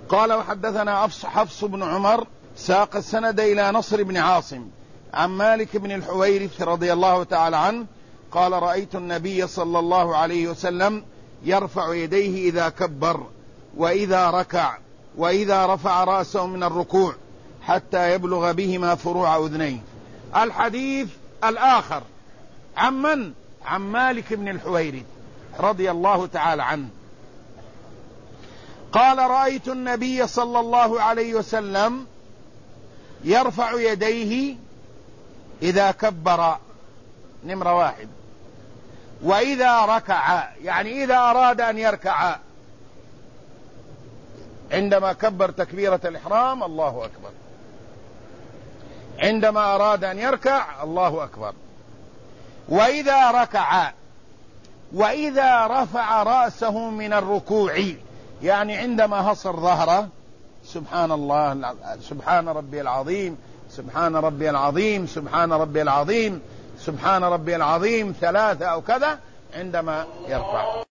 قال وحدثنا حفص بن عمر ساق السند إلى نصر بن عاصم عن مالك بن الحويرث رضي الله تعالى عنه قال رأيت النبي صلى الله عليه وسلم يرفع يديه إذا كبر وإذا ركع وإذا رفع رأسه من الركوع حتى يبلغ بهما فروع أذنيه. الحديث الآخر عن من؟ عن مالك بن الحويرث رضي الله تعالى عنه قال رأيت النبي صلى الله عليه وسلم يرفع يديه إذا كبر نمرة 1 وإذا ركع، يعني إذا أراد أن يركع، عندما كبر تكبيرة الإحرام الله أكبر، عندما أراد أن يركع الله أكبر، وإذا ركع، وإذا رفع رأسه من الركوع، يعني عندما هصر ظهره سبحان الله سبحان ربي العظيم سبحان ربي العظيم سبحان ربي العظيم سبحان ربي العظيم 3 أو كذا عندما يرفع.